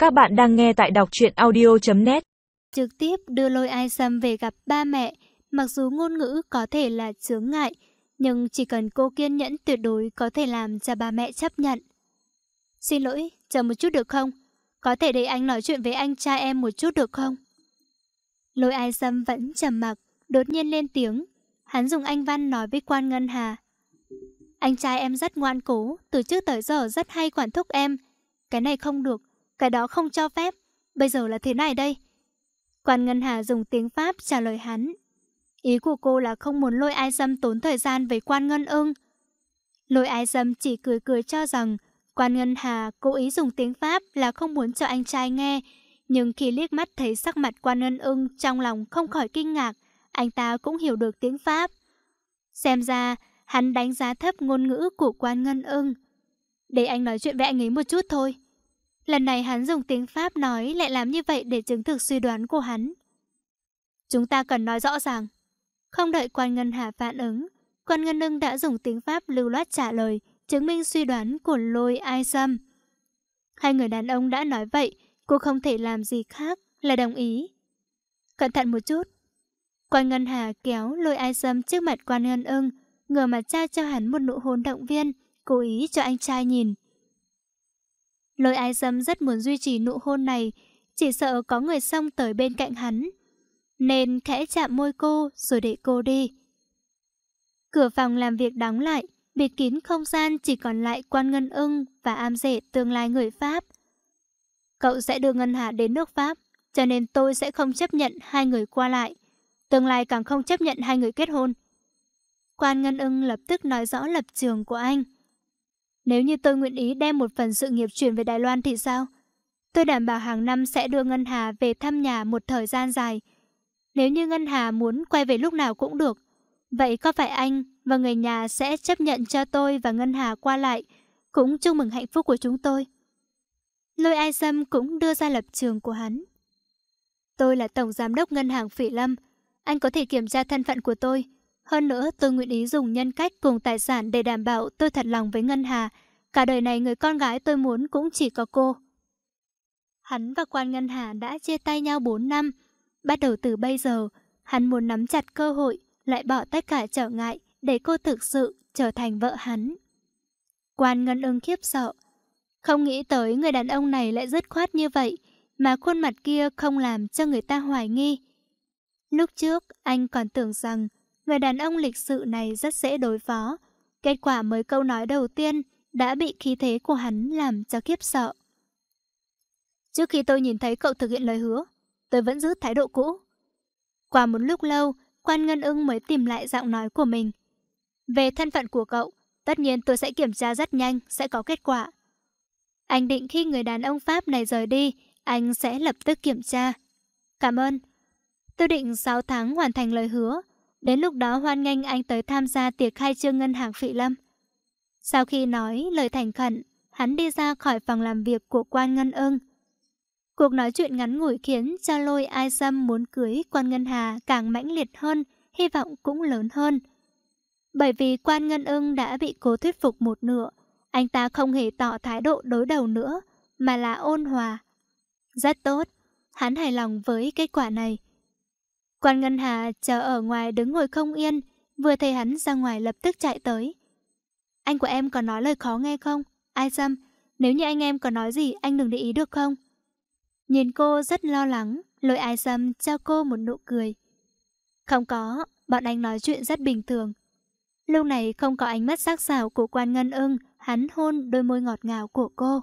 Các bạn đang nghe tại đọc truyện audio.net. Trực tiếp đưa Lôi Ai Sâm về gặp ba mẹ. Mặc dù ngôn ngữ có thể là chướng ngại, nhưng chỉ cần cô kiên nhẫn tuyệt đối có thể làm cho ba mẹ chấp nhận. Xin lỗi, chờ một chút được không? Có thể để anh nói chuyện với anh trai em một chút được không? Lôi Ai Sâm vẫn trầm mặc, đột nhiên lên tiếng. Hắn dùng Anh văn nói với Quan Ngân Hà. Anh trai em rất ngoan cố, từ trước tới giờ rất hay quản thúc em. Cái này không được, cái đó không cho phép. Bây giờ là thế này đây. Quan Ngân Hà dùng tiếng Pháp trả lời hắn. Ý của cô là không muốn Lôi Ai Sâm tốn thời gian với Quan Ngân Ưng. Lôi Ai Sâm chỉ cười cười cho rằng Quan Ngân Hà cố ý dùng tiếng Pháp là không muốn cho anh trai nghe. Nhưng khi liếc mắt thấy sắc mặt Quan Ngân Ưng, trong lòng không khỏi kinh ngạc. Anh ta cũng hiểu được tiếng Pháp. Xem ra hắn đánh giá thấp ngôn ngữ của Quan Ngân Ưng. Để anh nói chuyện với anh ấy một chút thôi. Lần này hắn dùng tiếng Pháp nói, lại làm như vậy để chứng thực suy đoán của hắn. Chúng ta cần nói rõ ràng. Không đợi Quan Ngân Hà phản ứng, Quan Ngân Ưng đã dùng tiếng Pháp lưu loát trả lời, chứng minh suy đoán của Lôi Ai Sâm. Hai người đàn ông đã nói vậy, cô không thể làm gì khác là đồng ý. Cẩn thận một chút. Quan Ngân Hà kéo Lôi Ai Sâm trước mặt Quan Ngân Ưng, ngửa mặt trao cho hắn một nụ hôn động viên, cố ý cho anh trai nhìn. Lôi Ai Sâm rất muốn duy trì nụ hôn này, chỉ sợ có người xông tới bên cạnh hắn, nên khẽ chạm môi cô rồi để cô đi. Cửa phòng làm việc đóng lại, bịt kín không gian, chỉ còn lại Quan Ngân Ưng và am rể tương lai người Pháp. Cậu sẽ đưa Ngân Hà đến nước Pháp, cho nên tôi sẽ không chấp nhận hai người qua lại. Tương lai càng không chấp nhận hai người kết hôn. Quan Ngân Ưng lập tức nói rõ lập trường của anh. Nếu như tôi nguyện ý đem một phần sự nghiệp chuyển về Đài Loan thì sao? Tôi đảm bảo hàng năm sẽ đưa Ngân Hà về thăm nhà một thời gian dài. Nếu như Ngân Hà muốn quay về lúc nào cũng được, vậy có phải anh và người nhà sẽ chấp nhận cho tôi và Ngân Hà qua lại, cũng chúc mừng hạnh phúc của chúng tôi? Lôi Ai Sâm cũng đưa ra lập trường của hắn. Tôi là Tổng Giám đốc Ngân hàng Phỉ Lâm. Anh có thể kiểm tra thân phận của tôi. Hơn nữa, tôi nguyện ý dùng nhân cách cùng tài sản để đảm bảo tôi thật lòng với Ngân Hà. Cả đời này người con gái tôi muốn cũng chỉ có cô. Hắn và Quan Ngân Hà đã chia tay nhau 4 năm. Bắt đầu từ bây giờ, hắn muốn nắm chặt cơ hội, lại bỏ tất cả trở ngại để cô thực sự trở thành vợ hắn. Quan Ngân Ưng khiếp sợ. Không nghĩ tới người đàn ông này lại dứt khoát như vậy, mà khuôn mặt kia không làm cho người ta hoài nghi. Lúc trước, anh còn tưởng rằng người đàn ông lịch sự này rất dễ đối phó. Kết quả mới câu nói đầu tiên đã bị khí thế của hắn làm cho khiếp sợ. Trước khi tôi nhìn thấy cậu thực hiện lời hứa, tôi vẫn giữ thái độ cũ. Qua một lúc lâu, Quan Ngân Ưng mới tìm lại giọng nói của mình. Về thân phận của cậu, tất nhiên tôi sẽ kiểm tra rất nhanh, sẽ có kết quả. Anh định khi người đàn ông Pháp này rời đi, anh sẽ lập tức kiểm tra. Cảm ơn. Tôi định 6 tháng hoàn thành lời hứa. Đến lúc đó hoan nghênh anh tới tham gia tiệc khai trương Ngân hàng Phỉ Lâm. Sau khi nói lời thành khẩn, hắn đi ra khỏi phòng làm việc của Quan Ngân Ưng. Cuộc nói chuyện ngắn ngủi khiến cho Lôi Ai Sâm muốn cưới Quan Ngân Hà càng mãnh liệt hơn, hy vọng cũng lớn hơn. Bởi vì Quan Ngân Ưng đã bị cô thuyết phục một nửa, anh ta không hề tỏ thái độ đối đầu nữa, mà là ôn hòa. Rất tốt, hắn hài lòng với kết quả này. Quan Ngân Hà chờ ở ngoài đứng ngồi không yên, vừa thấy hắn ra ngoài lập tức chạy tới. Anh của em có nói lời khó nghe không? Ai Sâm, nếu như anh em có nói gì anh đừng để ý được không? Nhìn cô rất lo lắng, Lôi Ai Sâm cho cô một nụ cười. Không có, bọn anh nói chuyện rất bình thường. Lúc này không có ánh mắt sắc sảo của Quan Ngân Ưng, hắn hôn đôi môi ngọt ngào của cô.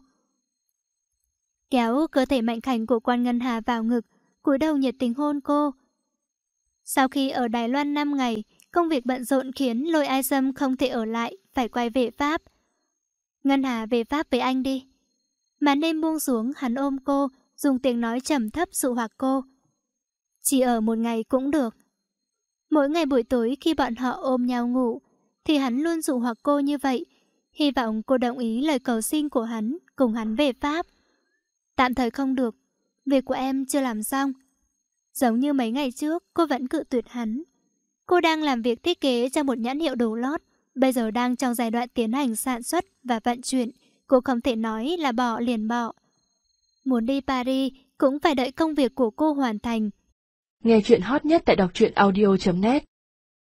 Kéo cơ thể mạnh khảnh của Quan Ngân Hà vào ngực, cúi đầu nhiệt tình hôn cô. Sau khi ở Đài Loan 5 ngày, công việc bận rộn khiến Lôi Ai Sâm không thể ở lại, phải quay về Pháp. Ngân Hà về Pháp với anh đi. Màn đêm buông xuống, hắn ôm cô, dùng tiếng nói trầm thấp dụ hoặc cô. Chỉ ở một ngày cũng được. Mỗi ngày buổi tối khi bọn họ ôm nhau ngủ, thì hắn luôn dụ hoặc cô như vậy, hy vọng cô đồng ý lời cầu xin của hắn, cùng hắn về Pháp. Tạm thời không được, việc của em chưa làm xong. Giống như mấy ngày trước, cô vẫn cự tuyệt hắn. Cô đang làm việc thiết kế cho một nhãn hiệu đồ lót, bây giờ đang trong giai đoạn tiến hành sản xuất và vận chuyển, cô không thể nói là bỏ liền bỏ. Muốn đi Paris cũng phải đợi công việc của cô hoàn thành. Nghe chuyện hot nhất tại đọc truyện audio.net